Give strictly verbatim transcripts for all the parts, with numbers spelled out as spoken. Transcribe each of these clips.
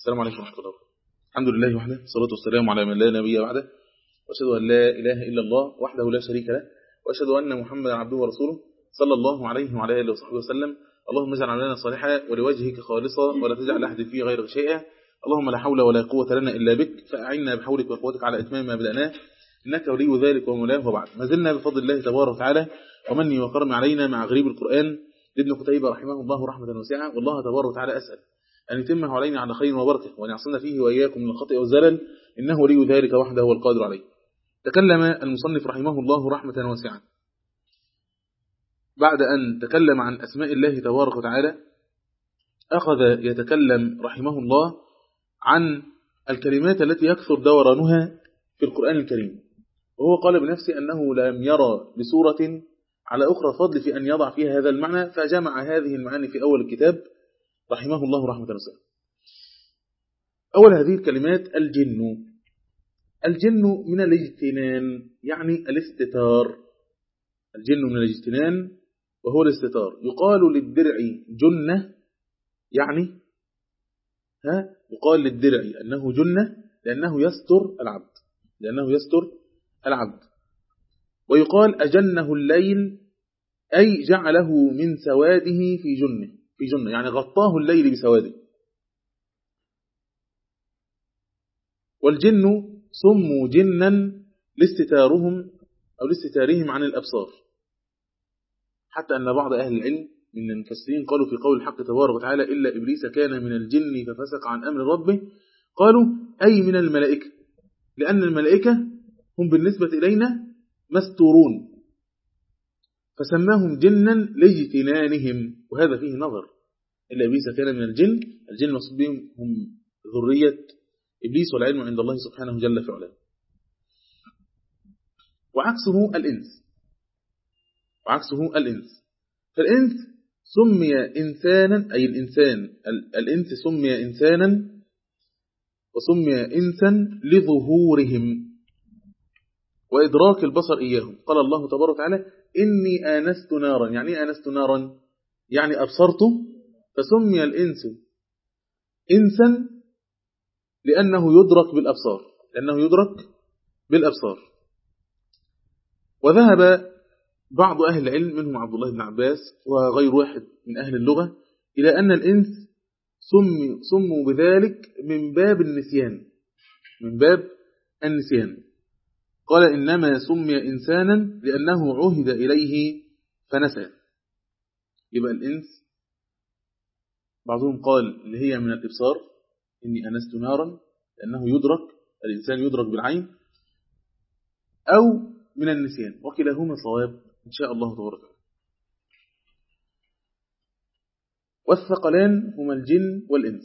السلام عليكم ورحمة الله وبركاته. الحمد لله وحده، والصلاة والسلام على من لا نبي بعده، وأشهد أن لا إله إلا الله وحده لا شريك له، وأشهد أن محمدا عبده ورسوله صلى الله عليه وعلى آله وصحبه وسلم. اللهم اجعل عملنا صالحا ولوجهك خالصا ولا تجعل أحد فيه غيرك شيئا. اللهم لا حول ولا قوة لنا إلا بك، فأعنا بحولك وقوتك على إتمام ما بدأناه، إنك ولي ذلك ومولاه. وبعد، ما زلنا بفضل الله تبارك وتعالى ومني وكرم علينا مع غريب القرآن لابن قتيبة رحمه الله رحمة واسعة، والله تبارك وتعالى أسأل أن يتمه علينا على خير وبركة، وأن يعصمنا فيه وإياكم من الخطأ والزلل، إنه ولي ذلك وحده هو القادر عليه. تكلم المصنف رحمه الله رحمة واسعة بعد أن تكلم عن أسماء الله تبارك وتعالى، أخذ يتكلم رحمه الله عن الكلمات التي يكثر دورانها في القرآن الكريم، وهو قال بنفسه أنه لم يرى بسورة على أخرى فضل في أن يضع فيها هذا المعنى، فجمع هذه المعاني في أول الكتاب رحمه الله رحمة واسعة. أول هذه الكلمات الجن. الجن من الاجتنان، يعني الاستتار. الجن من الاجتنان وهو الاستتار. يقال للدرع جنة، يعني ها يقال للدرع أنه جنة لأنه يستر العبد، لأنه يستر العبد. ويقال أجنه الليل، أي جعله من سواده في جنة، في جنة يعني غطاه الليل بسواده. والجن سموا جنا لاستتارهم أو لاستتارهم عن الأبصار، حتى أن بعض أهل العلم من المفسرين قالوا في قول الحق تبارك وتعالى إلا إبليس كان من الجن ففسق عن أمر ربه، قالوا أي من الملائكة، لأن الملائكة هم بالنسبة إلينا مستورون، فسماهم جنا لاجتنانهم، وهذا فيه نظر. إلا إبليس كان من الجن، الجن المقصود بهم هم ذرية إبليس، والعلم عند الله سبحانه جل في علاه. وعكسه الإنس، وعكسه الإنس. فالإنس سمي إنسانا، أي الإنسان الإنس سمي إنسانا وسمي إنسا لظهورهم وإدراك البصر إياهم. قال الله تبارك وتعالى إني آنست نارا، يعني آنست نارا يعني أبصرت، فسمي الإنس إنسا لأنه يدرك بالأبصار، لأنه يدرك بالأبصار. وذهب بعض أهل العلم منهم عبد الله بن عباس وغير واحد من أهل اللغة إلى أن الإنس سموا, سموا بذلك من باب النسيان، من باب النسيان. قال إنما سمي إنسانا لأنه عهد إليه فنسى. يبقى الإنس بعضهم قال اللي هي من الإبصار، إني أنست نارا لأنه يدرك، الإنسان يدرك بالعين، أو من النسيان، وكلاهما صواب إن شاء الله تبارك وتعالى. والثقلان هما الجن والإنس.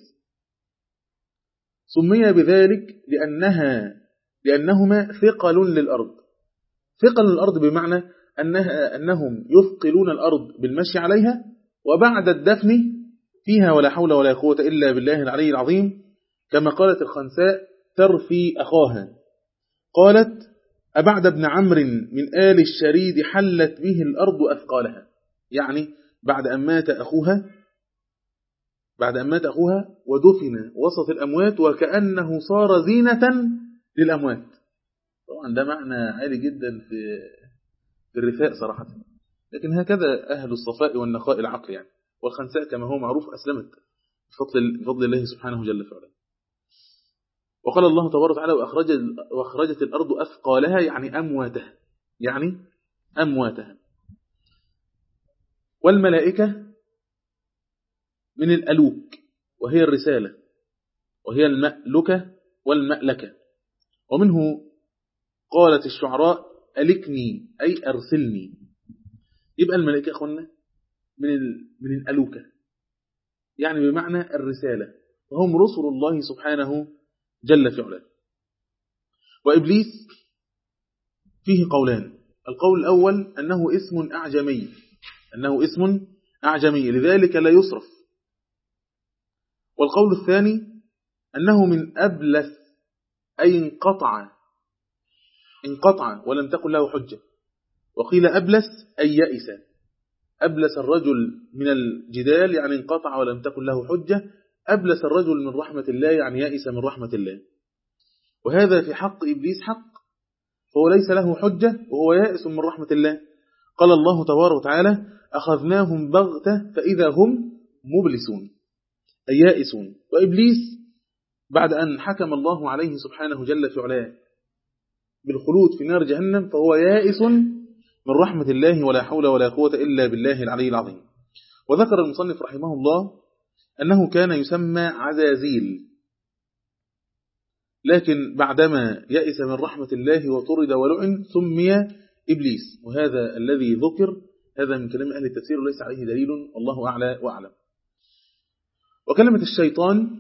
سمي بذلك لأنها لأنهما ثقل للأرض. ثقل للأرض بمعنى أنها أنهم يثقلون الأرض بالمشي عليها، وبعد الدفن فيها ولا حول ولا قوة إلا بالله العلي العظيم، كما قالت الخنساء ترفي أخاها، قالت أبعد ابن عمرو من آل الشريد حلت به الأرض أثقالها، يعني بعد أن مات أخوها، بعد أن مات أخوها ودفن وسط الأموات وكأنه صار زينة للأموات. طبعا ده معنى عالي جدا في في الرثاء صراحة، لكن هكذا أهل الصفاء والنقاء العقل يعني. والخنساء كما هو معروف أسلمت بفضل, بفضل الله سبحانه جل وعلا. وقال الله تبارك وتعالى وأخرجت, وأخرجت الأرض أثقالها، يعني أمواتها، يعني أمواتها. والملائكة من الألوك، وهي الرسالة، وهي المألكة والمألكة. ومنه قالت الشعراء ألكني، أي أرسلني. يبقى الملائكة أخوانا من من الألوكة، يعني بمعنى الرسالة، وهم رسل الله سبحانه جل في علاه. وإبليس فيه قولان. القول الأول أنه اسم أعجمي، أنه اسم أعجمي لذلك لا يصرف. والقول الثاني أنه من أبلس، أي انقطع، انقطع ولم تكن له حجة. وقيل أبلس أي يئس، أبلس الرجل من الجدال يعني انقطع ولم تكن له حجة، أبلس الرجل من رحمة الله، يعني يائس من رحمة الله، وهذا في حق إبليس حق، فهو ليس له حجة وهو يائس من رحمة الله. قال الله تبارك وتعالى: أخذناهم بغتة فإذا هم مبلسون، أي يائسون. وإبليس بعد أن حكم الله عليه سبحانه جل في علاه بالخلود في نار جهنم فهو يائس من رحمة الله، ولا حول ولا قوة إلا بالله العلي العظيم. وذكر المصنف رحمه الله أنه كان يسمى عزازيل، لكن بعدما يئس من رحمة الله وطرد ولعن سمي إبليس، وهذا الذي ذكر هذا من كلام أهل التفسير وليس عليه دليل، والله أعلى وأعلم. وكلمة الشيطان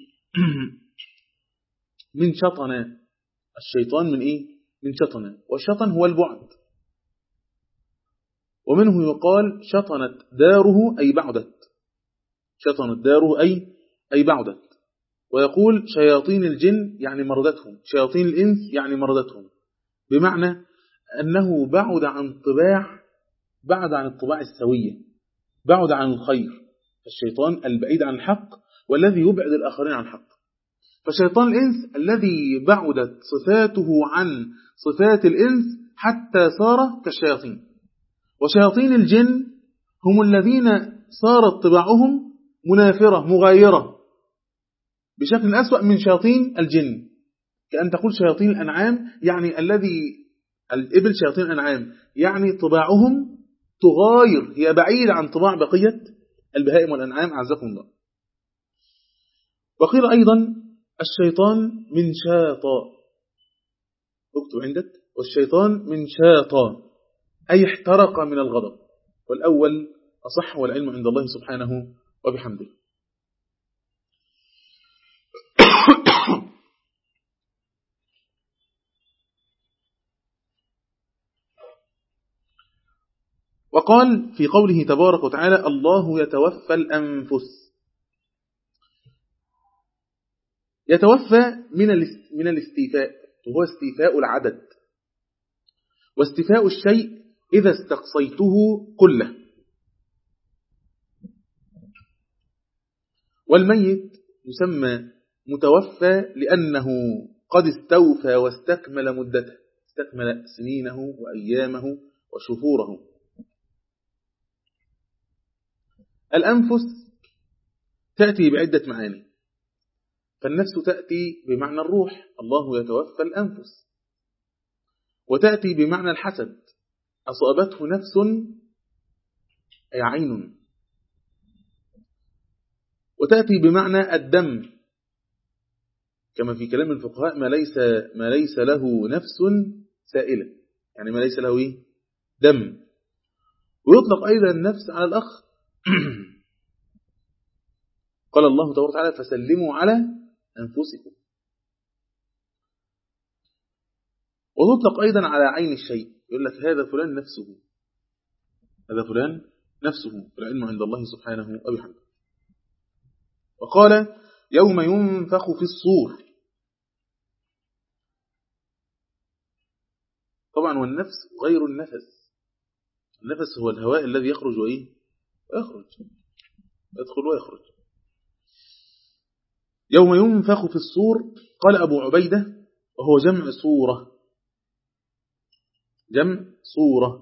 من شطن، الشيطان من إيه؟ من شطن، والشطن هو البعد، ومنه يقال شطنت داره أي بعدت، شطنت داره أي أي بعدت. ويقول شياطين الجن يعني مردتهم، شياطين الإنس يعني مردتهم، بمعنى أنه بعد عن طباع بعد عن الطباع السوية، بعد عن الخير. الشيطان البعيد عن الحق والذي يبعد الآخرين عن الحق. فشيطان الإنس الذي بعدت صفاته عن صفات الإنس حتى صار كالشياطين. وشياطين الجن هم الذين صارت طباعهم منافرة مغايرة بشكل أسوأ من شياطين الجن، كأن تقول شياطين الأنعام، يعني الذي الإبل شياطين الأنعام يعني طباعهم تغاير، هي بعيدة عن طباع بقية البهائم والأنعام أعزكم الله. وقيل أيضا الشيطان من شاطا، اكتب عندك، والشيطان من شاطا أي احترق من الغضب، والأول أصح والعلم عند الله سبحانه وبحمده. وقال في قوله تبارك وتعالى: الله يتوفى الأنفس. يتوفى من من الاستيفاء، وهو استيفاء العدد، واستيفاء الشيء إذا استقصيته كله. والميت يسمى متوفى لأنه قد استوفى واستكمل مدته، استكمل سنينه وأيامه وشهوره. الأنفس تأتي بعدة معاني، فالنفس تأتي بمعنى الروح، الله يتوفى الأنفس، وتأتي بمعنى الحسد، أصابته نفس أي عين، وتأتي بمعنى الدم، كما في كلام الفقهاء: ما ليس ما ليس له نفس سائلة، يعني ما ليس له إيه؟ دم. ويطلق أيضا النفس على الأخ قال الله تبارك وتعالى: فسلموا على أنفسكم. وتطلق أيضا على عين الشيء، يقول لك هذا فلان نفسه، هذا فلان نفسه، العلم عند الله سبحانه وبحمده. وقال: يوم ينفخ في الصور. طبعا والنفس غير النفس، النفس هو الهواء الذي يخرج وإيه؟ ويخرج، يدخل ويخرج. يوم ينفخ في الصور، قال أبو عبيدة وهو جمع صورة، جمع صورة،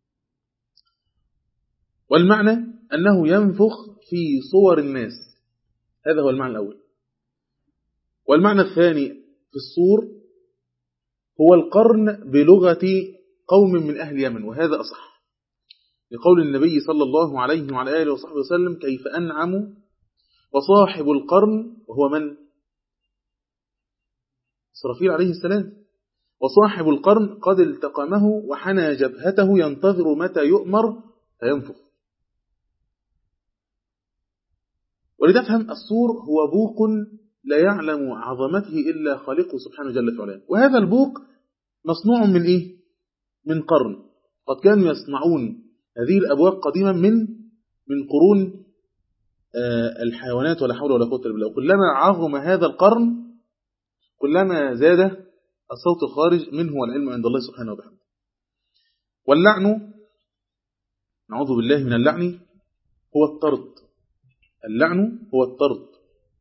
والمعنى أنه ينفخ في صور الناس، هذا هو المعنى الأول. والمعنى الثاني في الصور هو القرن بلغة قوم من أهل اليمن، وهذا أصح، لقول النبي صلى الله عليه وعلى آله وصحبه وسلم: كيف أنعم وصاحب القرن، وهو من؟ إسرافيل عليه السلام، وصاحب القرن قد التقمه وحنى جبهته ينتظر متى يؤمر فينفخ. ولتفهم الصور هو بوق لا يعلم عظمته إلا خالقه سبحانه جل وعلا، وهذا البوق مصنوع من إيه؟ من قرن. قد كانوا يصنعون هذه الأبواق قديما من من قرون الحيوانات، ولا حول ولا قوة إلا بالله. كلما عظم هذا القرن كلما زاد الصوت الخارج منه، والعلم عند الله سبحانه وبحمده. واللعن، نعوذ بالله من اللعن، هو الطرد. اللعن هو الطرد،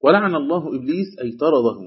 ولعن الله إبليس أي طرده،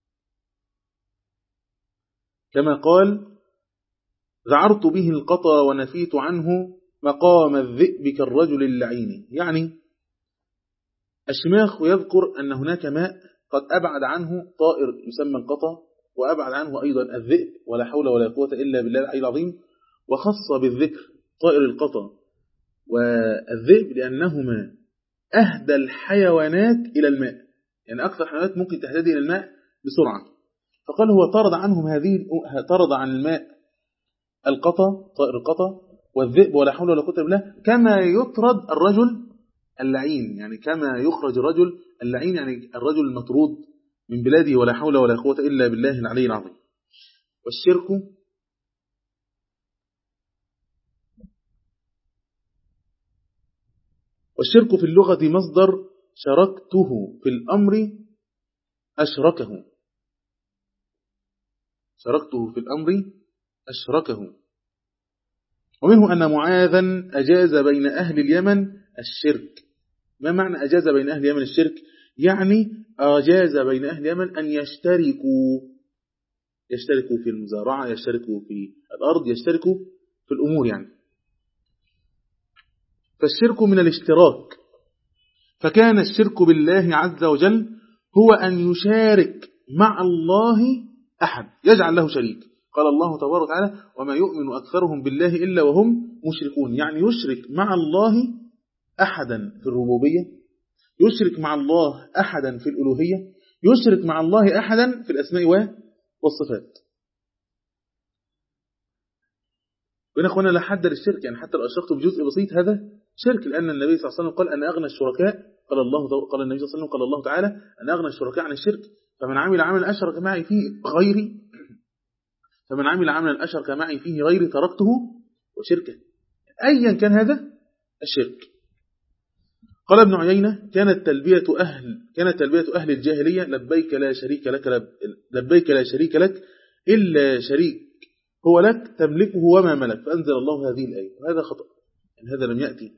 كما قال ذعرت به القطى ونفيت عنه مقام الذئب كالرجل اللعين. يعني الشماخ يذكر أن هناك ماء قد أبعد عنه طائر يسمى القطى، وأبعد عنه أيضا الذئب، ولا حول ولا قوة إلا بالله العلي العظيم، وخص بالذكر طائر القطى والذئب لأنهما أهدى الحيوانات إلى الماء، يعني أكثر حيوانات ممكن تهتدي إلى الماء بسرعة، فقال هو طرد عنهم هذه طرد عن الماء القطى طائر القطى والذئب ولا حول ولا قوة إلا بالله، كما يطرد الرجل اللعين، يعني كما يخرج الرجل اللعين، يعني الرجل المطرود من بلاده ولا حول ولا قوة إلا بالله العلي العظيم. والشرك والشرك في اللغة مصدر شركته في الأمر أشركه، شركته في الأمر أشركه. ومنه أن معاذا أجاز بين أهل اليمن الشرك. ما معنى أجاز بين أهل اليمن الشرك؟ يعني أجاز بين أهل اليمن أن يشتركوا يشتركوا في المزارعة، يشتركوا في الأرض، يشتركوا في الأمور يعني. فالشرك من الاشتراك، فكان الشرك بالله عز وجل هو أن يشارك مع الله أحد، يجعل له شريك. قال الله تبارك وتعالى وما يؤمن أكثرهم بالله إلا وهم مشركون، يعني يشرك مع الله أحدا في الربوبية، يشرك مع الله أحدا في الألوهية، يشرك مع الله أحدا في الأسماء والصفات. وإن أخوانا لا حد للشرك، يعني حتى لو أشركت بجزء بسيط هذا شرك، لأن النبي صلى الله عليه وسلم قال أن أغنى الشركاء، قال الله قال النبي صلى الله عليه وسلم قال الله تعالى أن أغنى الشركاء عن الشرك، فمن عمل عملا أشرك معي فيه غيري فمن عمل عملا أشرك معي فيه غيري تركته وشركه، أيا كان هذا الشرك. قال ابن عيينة كانت تلبية أهل كانت تلبية أهل الجاهلية لبيك لا شريك لك لبيك لا شريك لك إلا شريك هو لك تملكه وما ملك، فأنزل الله هذه الآية. وهذا خطأ، يعني هذا لم يأتي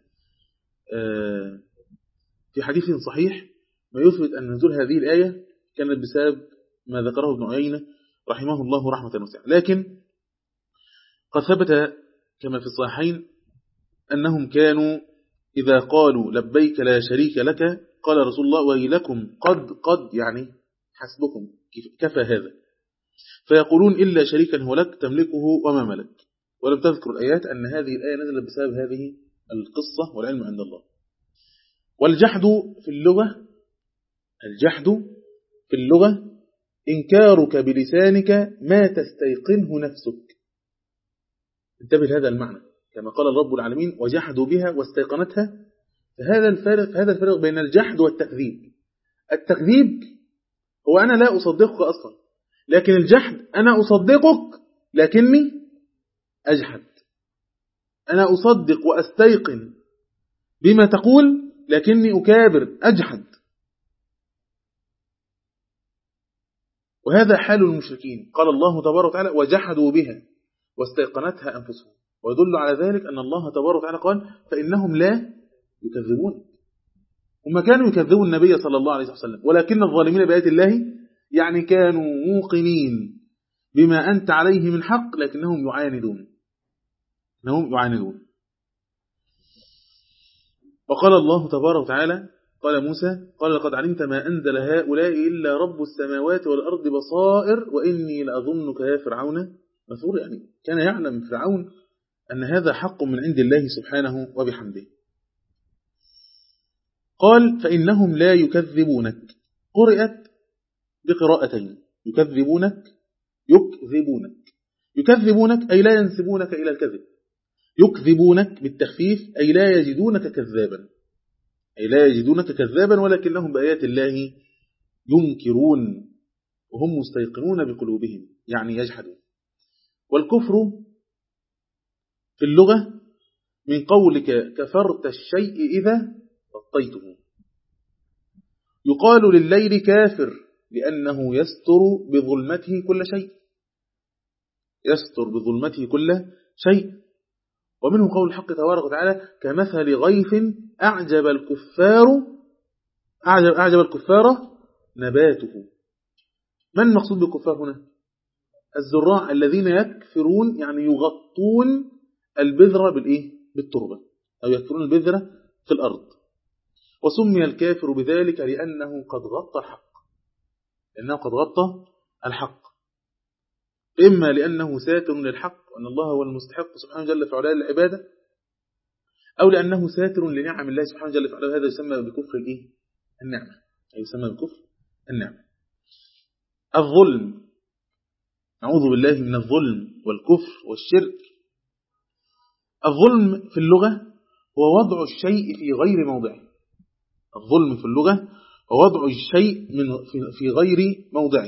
في حديث صحيح ما يثبت أن نزول هذه الآية كانت بسبب ما ذكره ابن عيينة رحمه الله رحمة واسعة. لكن قد ثبت كما في الصحيحين أنهم كانوا إذا قالوا لبيك لا شريك لك قال رسول الله ويلكم قد قد يعني حسبكم كفى هذا، فيقولون إلا شريكا هو لك تملكه وما ملك. ولم تذكر الآيات أن هذه الآية نزلت بسبب هذه القصة، والعلم عند الله. والجحد في اللغة الجحد في اللغة إنكارك بلسانك ما تستيقنه نفسك. انتبه لهذا المعنى، كما قال الرب العالمين وجحدوا بها واستيقنتها. فهذا الفرق هذا الفرق بين الجحد والتكذيب. التكذيب هو أنا لا أصدقك أصلا، لكن الجحد أنا أصدقك لكني أجحد. أنا أصدق وأستيقن بما تقول لكني أكابر أجحد. وهذا حال المشركين. قال الله تبارك وتعالى وجحدوا بها واستيقنتها أنفسهم، ويدل على ذلك أن الله تبارك وتعالى قال فإنهم لا يكذبون. هم كانوا يكذبون النبي صلى الله عليه وسلم، ولكن الظالمين بآيات الله يعني كانوا موقنين بما أنت عليه من حق لكنهم يعاندون إنهم يعاندون. وقال الله تبارك وتعالى قال موسى قال لقد علمت ما أنزل هؤلاء إلا رب السماوات والأرض بصائر وإني لأظنك يا فرعون مثور. يعني كان يعلم فرعون أن هذا حق من عند الله سبحانه وبحمده. قال فإنهم لا يكذبونك، قرأت بقراءتين يكذبونك يكذبونك يكذبونك أي لا ينسبونك إلى الكذب، يكذبونك بالتخفيف أي لا يجدونك كذابا أي لا يجدونك كذابا ولكنهم بآيات الله ينكرون وهم مستيقنون بقلوبهم يعني يجحدون. والكفر في اللغة من قولك كفرت الشيء إذا غطيته. يقال لليل كافر لأنه يستر بظلمته كل شيء يستر بظلمته كل شيء. ومنه قول الحق تبارك وتعالى كمثل غيث أعجب الكفار أعجب, أعجب الكفار نباته. من المقصود بالكفار هنا؟ الزراع الذين يكفرون، يعني يغطون البذرة بالإيه؟ بالتربة، أو يكفرون البذرة في الأرض. وسمي الكافر بذلك لأنه قد غطى الحق، لأنه قد غطى الحق، إما لأنه ساتر للحق وأن الله هو المستحق سبحانه جل في علاه العبادة، أو لأنه ساتر لنعم الله سبحانه جل في علاه. هذا يسمى بكفر الإيه؟ النعمة، أي يسمى بكفر النعمة. الظلم، نعوذ بالله من الظلم والكفر والشرك. الظلم في اللغة هو وضع الشيء في غير موضعه. الظلم في اللغة هو وضع الشيء من في غير موضعه.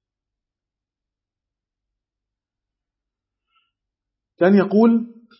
كان يقول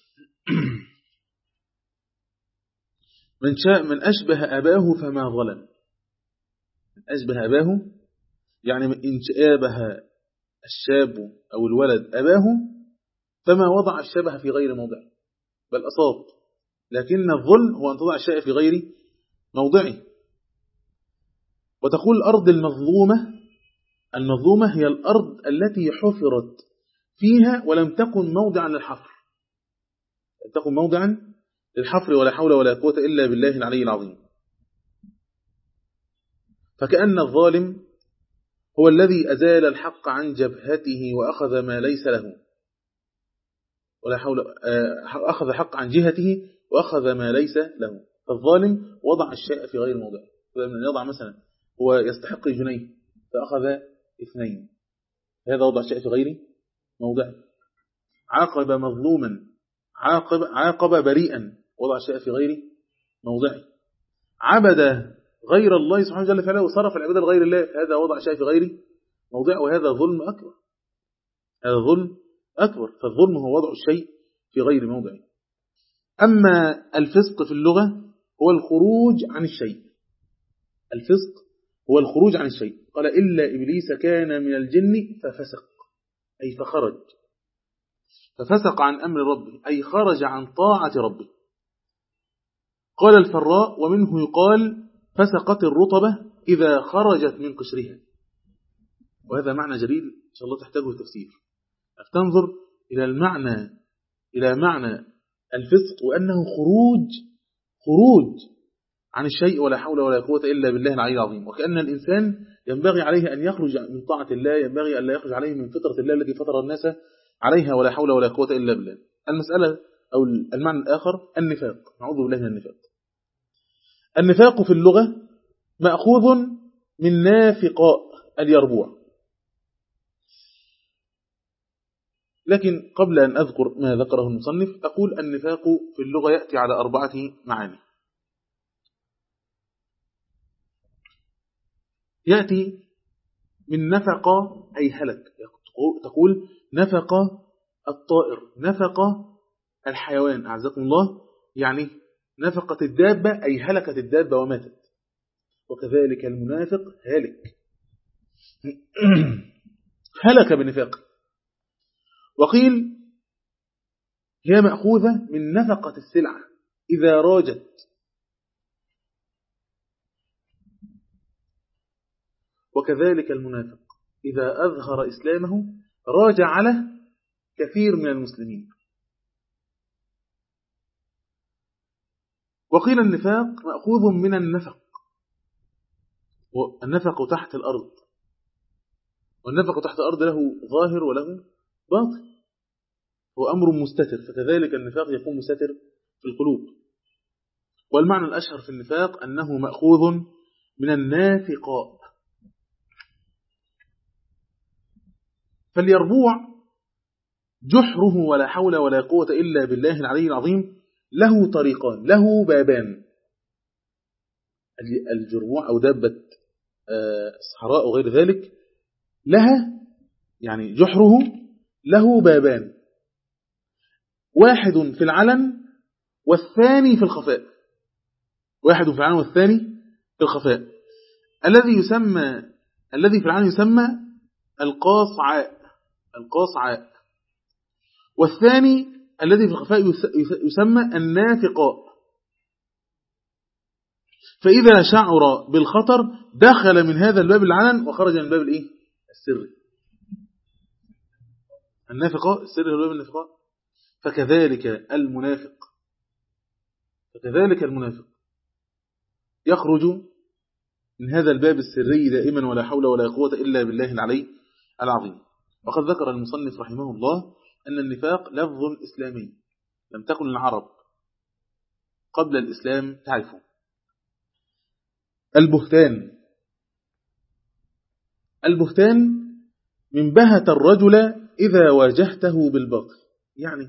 من شاء من أشبه أباه فما ظلم. من أشبه أباه يعني إن شابه الشاب أو الولد أباه فما وضع الشبه في غير موضعه بل أصاب. لكن الظلم هو أن تضع الشيء في غير موضعه. وتقول الأرض المظلومة، المظلومة هي الأرض التي حفرت فيها ولم تكن موضعا للحفر، لم تكن موضعا للحفر، ولا حول ولا قوة إلا بالله العلي العظيم. فكأن الظالم هو الذي أزال الحق عن جبهته وأخذ ما ليس له، ولا حول أخذ حق عن جهته وأخذ ما ليس له. فالظالم وضع الشيء في غير موضعه. فمن يضع مثلا هو يستحق جنيه فأخذ اثنين، هذا وضع الشيء في غير موضعه. عاقب مظلوما، عاقب عاقب بريئا، وضع الشيء في غير موضعه. عبد غير الله سبحانه وتعالى فعله وصرف العبادة لغير الله، هذا وضع الشيء في غير موضعه، وهذا ظلم أكبر. هذا ظلم أكبر. فالظلم هو وضع الشيء في غير موضعه. أما الفسق في اللغة هو الخروج عن الشيء. الفسق هو الخروج عن الشيء. قال إلا إبليس كان من الجن ففسق، أي فخرج، ففسق عن أمر ربه، أي خرج عن طاعة ربه. قال الفراء ومنه يقال فسقت الرطبة إذا خرجت من قشرها. وهذا معنى جليل إن شاء الله تحتاجه التفسير. تنظر إلى المعنى، إلى معنى الفسق، وأنه خروج خروج عن الشيء، ولا حول ولا قوة إلا بالله العلي العظيم. وكأن الإنسان ينبغي عليه أن يخرج من طاعة الله، ينبغي أن لا يخرج عليه من فطرة الله التي فطر الناس عليها، ولا حول ولا قوة إلا بالله. المسألة أو المعنى الآخر النفاق، نعوذ بالله من النفاق. النفاق في اللغة مأخوذ من نافقاء اليربوع. لكن قبل أن أذكر ما ذكره المصنف أقول النفاق في اللغة يأتي على أربعة معاني. يأتي من نفق أي هلك، تقول نفق الطائر، نفق الحيوان أعزكم الله، يعني نفقت الدابة أي هلكت الدابة وماتت. وكذلك المنافق هالك هلك بنفاقه. وقيل هي مأخوذة من نفقة السلعة إذا راجت. وكذلك المنافق إذا أظهر إسلامه راجع على كثير من المسلمين. وقيل النفاق مأخوذ من النفق، والنفق تحت الأرض، والنفق تحت الأرض له ظاهر وله باطن، هو أمر مستتر، فكذلك النفاق يكون مستتر في القلوب. والمعنى الأشهر في النفاق أنه مأخوذ من النافقاء. فاليربوع جحره ولا حول ولا قوة إلا بالله العلي العظيم له طريقان، له بابان. الجربوع أو دابة الصحراء وغير ذلك لها يعني جحره له بابان، واحد في العلن والثاني في الخفاء. واحد في العلن والثاني في الخفاء. الذي يسمى الذي في العلن يسمى القاصعاء، القاصعاء، والثاني الذي في الخفاء يسمى النافقاء. فإذا شعر بالخطر دخل من هذا الباب العلن وخرج من الباب الإيه؟ السري. النافقة السري هو باب النافقة. فكذلك المنافق فكذلك المنافق يخرج من هذا الباب السري دائما ولا حول ولا قوة إلا بالله العلي العظيم. وقد ذكر المصنف رحمه الله أن النفاق لفظ إسلامي لم تكن العرب قبل الإسلام تعرفه. البهتان البهتان من بهت الرجل إذا واجهته بالباطل. يعني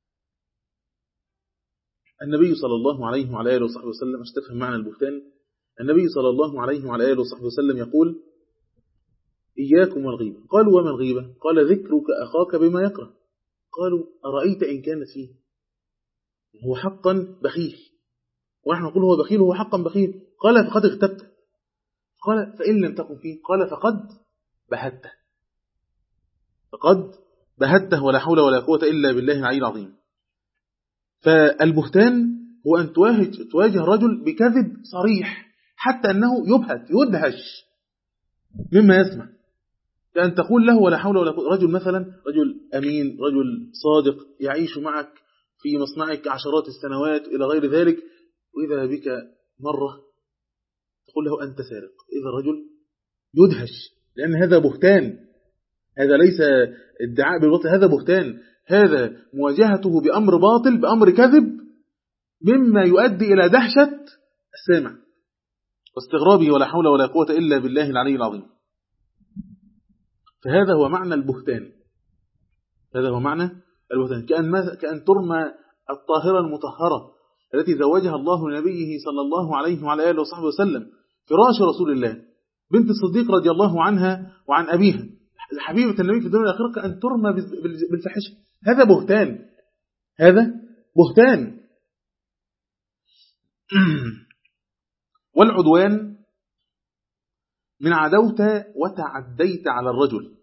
النبي صلى الله عليه وعلى آله وصحبه وسلم اشتفهم معنى البهتان. النبي صلى الله عليه وعلى آله وصحبه وسلم يقول إياكم والغيبة. قالوا وما الغيبة؟ قال ذكرك أخاك بما يكره. قالوا أرأيت إن كانت فيه هو حقا بخيل ونحن نقول هو بخيل وهو حقا بخيل. قال فقد اغتبت. قال فإن لم تكن فيه قال فقد بهته فقد بهته ولا حول ولا قوة إلا بالله العلي العظيم. فالبهتان هو أن تواجه, تواجه رجل بكذب صريح حتى أنه يبهت يدهش مما يسمع. كأن تقول له ولا حول ولا قوة. رجل مثلا رجل أمين رجل صادق يعيش معك في مصنعك عشرات السنوات إلى غير ذلك، وإذا بك مرة تقول له أنت سارق. إذا الرجل يدهش لأن هذا بهتان. هذا ليس ادعاء بالباطل، هذا بهتان. هذا مواجهته بأمر باطل بأمر كذب مما يؤدي إلى دهشة السامع واستغرابه ولا حول ولا قوة إلا بالله العلي العظيم. فهذا هو معنى البهتان. هذا هو معنى البهتان. كأن, كأن ترمى الطاهرة المطهرة التي زوجها الله لنبيه صلى الله عليه وعلى آله وصحبه وسلم فراش رسول الله بنت الصديق رضي الله عنها وعن أبيها حبيبة النبي في الدنيا الآخرة، كأن ترمى بالفحشة. هذا بهتان. هذا بهتان. والعدوان من عدوت وتعديت على الرجل،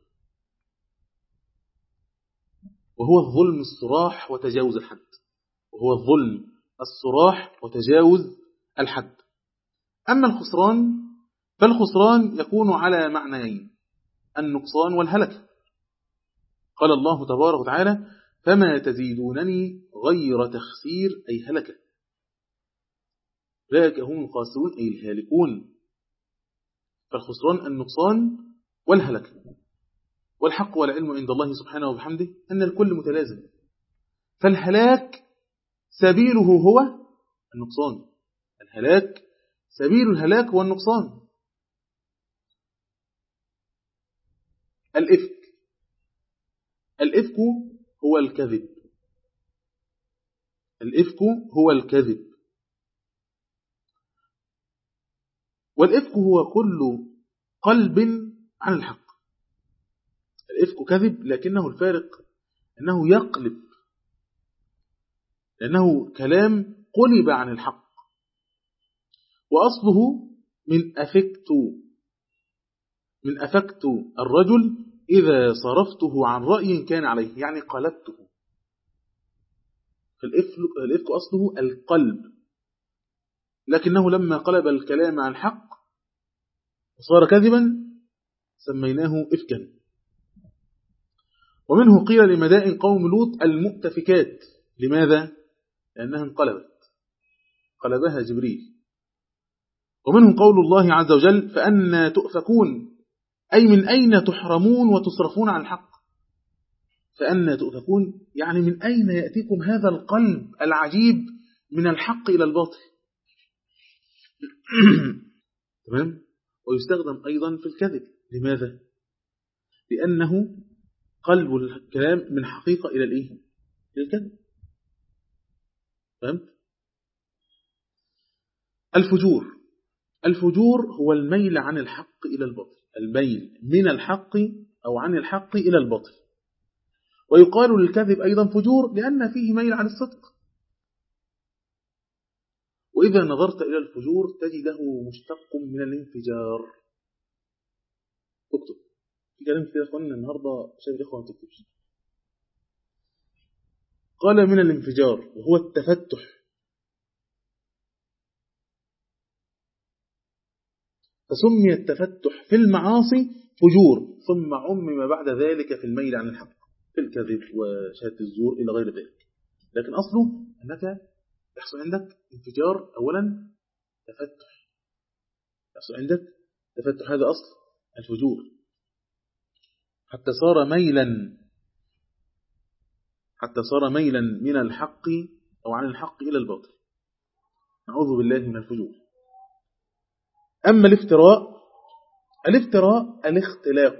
وهو الظلم الصراح وتجاوز الحد. وهو الظلم الصراح وتجاوز الحد. أما الخسران فالخسران يكون على معنيين: النقصان والهلك. قال الله تبارك وتعالى فما تزيدونني غير تخسير أي هلكة. ذلك هم الخاسرون أي الهالكون. فالخسران النقصان والهلك. والحق والعلم عند الله سبحانه وبحمده أن الكل متلازم. فالهلاك سبيله هو النقصان. الهلاك سبيل الهلاك هو النقصان. الإفك الإفك هو الكذب. الإفك هو الكذب. والإفك هو كل قلب عن الحق. الإفك كذب لكنه الفارق أنه يقلب، لأنه كلام قلب عن الحق. وأصله من أفكت من أفكت الرجل إذا صرفته عن رأي كان عليه، يعني قلبته. فالإفك أصله القلب، لكنه لما قلب الكلام عن الحق وصار كذبا سميناه إفكا. ومنه قيل لمدائن قوم لوط المؤتفكات. لماذا؟ لأنها انقلبت، قلبها جبريل. ومنه قول الله عز وجل فأنا تؤفكون، أي من أين تحرمون وتصرفون عن الحق. فأنا تؤفكون يعني من أين يأتيكم هذا القلب العجيب من الحق إلى الباطل. تمام. ويستخدم أيضا في الكذب. لماذا؟ لأنه قلب الكلام من حقيقة إلى الإيه؟ إلى الكذب. فهمت؟ الفجور الفجور هو الميل عن الحق إلى الباطل. الميل من الحق أو عن الحق إلى الباطل. ويقال للكذب أيضا فجور لأن فيه ميل عن الصدق. وإذا نظرت إلى الفجور تجده مشتق من الانفجار. اكتب في كلام كده أخواننا النهاردة شايف الإخوة ما تكتبش. قال من الانفجار وهو التفتح. فسمي التفتح في المعاصي فجور، ثم عمم بعد ذلك في الميل عن الحق، في الكذب وشهادة الزور إلى غير ذلك. لكن أصله أنك يحصل عندك انفجار أولا، تفتح، يحصل عندك تفتح، هذا أصل الفجور، حتى صار ميلا حتى صار ميلا من الحق أو عن الحق إلى الباطل. نعوذ بالله من الفجور. أما الافتراء، الافتراء الاختلاق.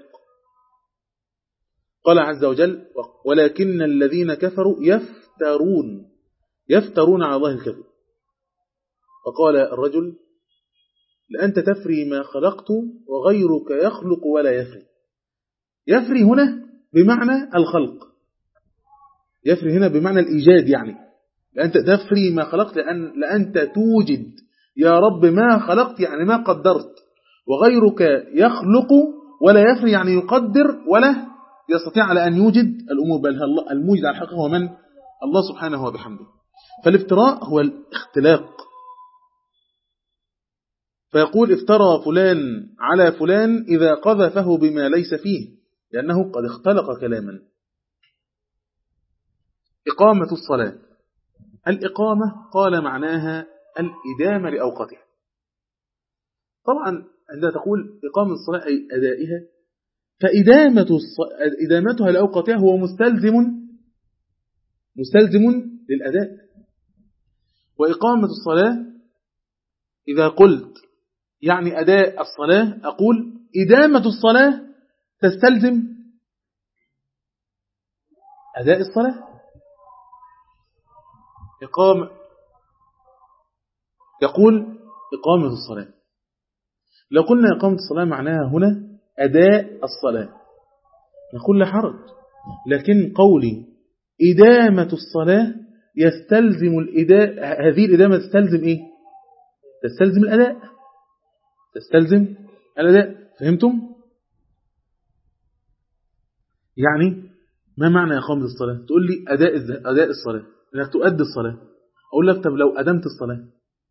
قال عز وجل ولكن الذين كفروا يفترون يفترون على الله الكذب. فقال الرجل لأنت تفري ما خلقت وغيرك يخلق ولا يفري. يفري هنا بمعنى الخلق، يفري هنا بمعنى الإيجاد، يعني لأنت تفري ما خلقت، لأن لأنت توجد يا رب ما خلقت يعني ما قدرت، وغيرك يخلق ولا يفري يعني يقدر ولا يستطيع على أن يوجد الأمور، بل الموجد على الحقيقة هو من؟ الله سبحانه وبحمده. فالافتراء هو الاختلاق. فيقول افترى فلان على فلان إذا قذفه بما ليس فيه، لأنه قد اختلق كلاما. إقامة الصلاة. الإقامة قال معناها الإدامة لأوقاتها. طبعا عندما تقول إقامة الصلاة أي أدائها، فإدامة إدامتها لأوقاتها هو مستلزم مستلزم للأداء. وإقامة الصلاة إذا قلت يعني أداء الصلاة، أقول إدامة الصلاة تستلزم أداء الصلاة. إقامة يقول إقامة الصلاة، لو قلنا إقامة الصلاة معناها هنا أداء الصلاة نقول لا حرج، لكن قولي إدامة الصلاة يستلزم الإداء، هذه الإدامة تستلزم إيه؟ تستلزم الأداء، تستلزم الأداء. فهمتم؟ يعني ما معنى إقامة الصلاة؟ تقول لي أداء أداء الصلاة، إنك تؤدي الصلاة. أقول لك طب لو أدمت الصلاة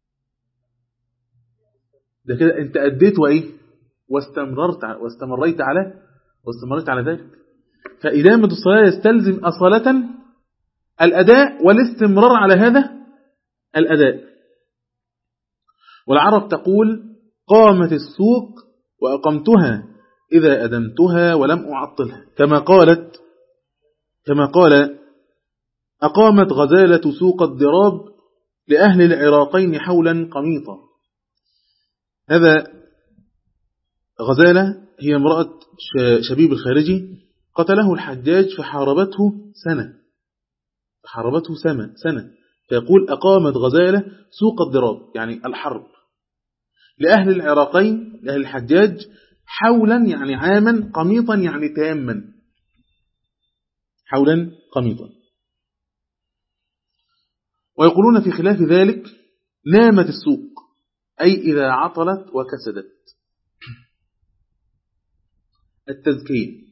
ده كده أنت أديت وإيه؟ واستمررت واستمريت على واستمريت على ذلك. فإدامة الصلاة يستلزم أصالة الأداء والاستمرار على هذا الأداء. والعرب تقول قامت السوق وأقمتها إذا أدمتها ولم أعطلها، كما قالت كما قال أقامت غزالة سوق الضراب لأهل العراقين حولا قميطا. هذا غزالة هي امرأة شبيب الخارجي قتله الحجاج فحاربته سنة فحاربته سنة سنة فيقول أقامت غزالة سوق الضراب يعني الحرب لأهل العراقين لأهل الحجاج حولا يعني عاما، قميطا يعني تاما، حولا قميطا. ويقولون في خلاف ذلك نامت السوق أي إذا عطلت وكسدت. التزكية.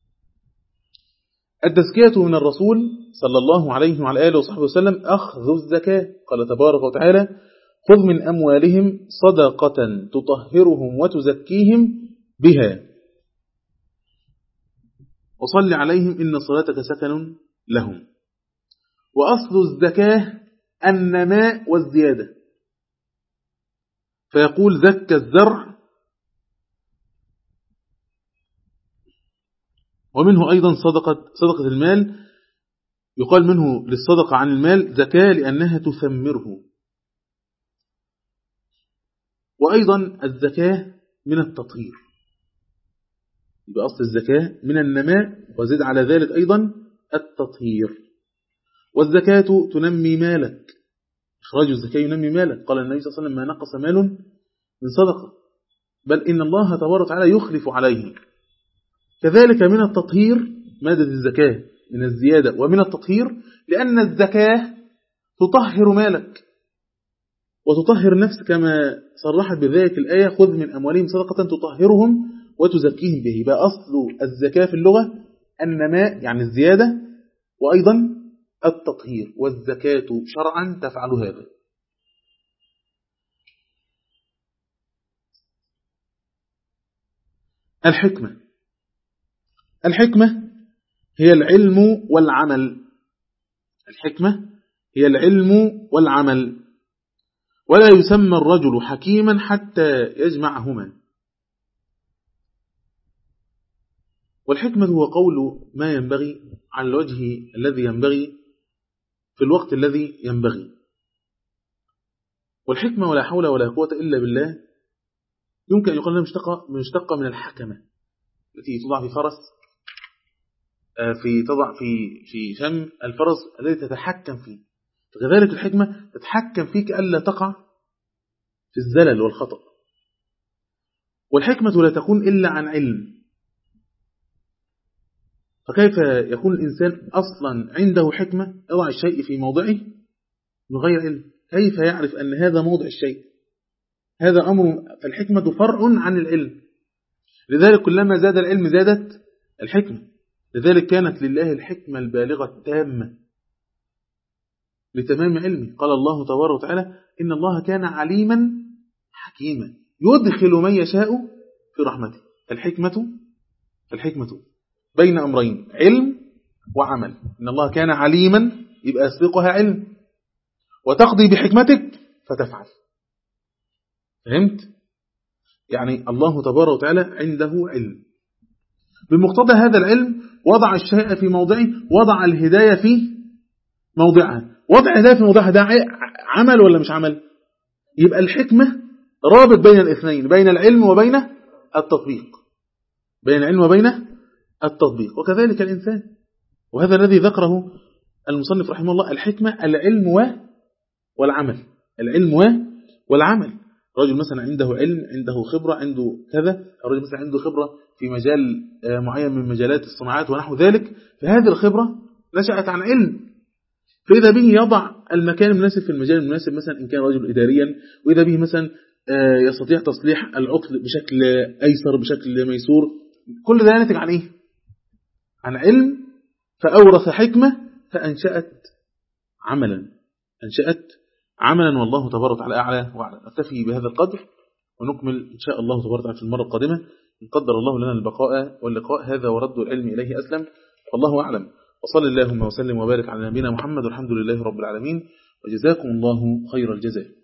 التزكية من الرسول صلى الله عليه وعلى آله وصحبه وسلم أخذ الزكاة. قال تبارك وتعالى خذ من أموالهم صدقة تطهرهم وتزكيهم بها وصل عليهم إن صلاتك سكن لهم. وأصل الزكاة النماء والزيادة، فيقول زكى الزرع، ومنه أيضا صدقة صدقة المال، يقال منه للصدقة عن المال زكاة لأنها تثمره. وأيضا الزكاة من التطهير، يبقى أصل الزكاة من النماء وزد على ذلك أيضا التطهير. والزكاة تنمي مالك، إخراج الزكاة ينمي مالك. قال النبي صلى الله عليه وسلم ما نقص مال من صدقة، بل إن الله تبارك وتعالى يخلف عليه. كذلك من التطهير مادة الزكاة من الزيادة ومن التطهير، لأن الزكاة تطهر مالك وتطهر نفسك كما صرحت بذلك الآية خذ من أموالهم صدقة تطهرهم وتزكيهم به. بقى أصل الزكاة في اللغة النماء يعني الزيادة، وأيضا التطهير، والزكاة شرعا تفعل هذا. الحكمة الحكمة هي العلم والعمل. الحكمة هي العلم والعمل، ولا يسمى الرجل حكيما حتى يجمعهما. والحكمة هو قول ما ينبغي على الوجه الذي ينبغي في الوقت الذي ينبغي. والحكمة ولا حول ولا قوة إلا بالله يمكن أن يقال لها مشتقة مشتقة من الحكمة التي توضع في فرس، في تضع في في شم الفرس الذي تتحكم فيه. فكذلك الحكمة تتحكم فيك ألا تقع في الزلل والخطأ. والحكمة لا تكون إلا عن علم. فكيف يكون الإنسان أصلا عنده حكمة يضع الشيء في موضعه من غير علم؟ كيف يعرف أن هذا موضع الشيء؟ هذا أمر. فالحكمة فرع عن العلم. لذلك كلما زاد العلم زادت الحكمة. لذلك كانت لله الحكمة البالغة التامة لتمام علمه. قال الله تبارك وتعالى إن الله كان عليما حكيما يدخل من يشاء في رحمته. الحكمة الحكمة بين أمرين، علم وعمل. إن الله كان عليما يبقى يسبقها علم، وتقضي بحكمتك فتفعل. فهمت؟ يعني الله تبارك وتعالى عنده علم. بمقتضى هذا العلم وضع الشيء في موضعه، وضع الهداية في موضعها. وضع الهداية في موضعها ده عمل ولا مش عمل؟ يبقى الحكمة رابط بين الاثنين، بين العلم وبين التطبيق، بين العلم وبين التطبيق. وكذلك الإنسان، وهذا الذي ذكره المصنف رحمه الله، الحكمة العلم والعمل. العلم والعمل. رجل مثلا عنده علم، عنده خبرة، عنده كذا. رجل مثلا عنده خبرة في مجال معين من مجالات الصناعات ونحو ذلك، فهذه الخبرة نشأت عن علم، فإذا به يضع المكان المناسب في المجال المناسب. مثلا إن كان رجل إداريا، وإذا به مثلا يستطيع تصليح العطل بشكل أيسر، بشكل ميسور. كل ده ناتج عن إيه؟ عن علم. فأورث حكمة فأنشأت عملا، أنشأت عملا. والله تبارك وتعالى أعلى وأعلى. نكتفي بهذا القدر ونكمل إن شاء الله تبارك وتعالى في المرة القادمة إن قدر الله لنا البقاء واللقاء. هذا ورد العلم إليه أسلم، والله أعلم. وصل اللهم وسلم وبارك على نبينا محمد، والحمد لله رب العالمين، وجزاكم الله خير الجزاء.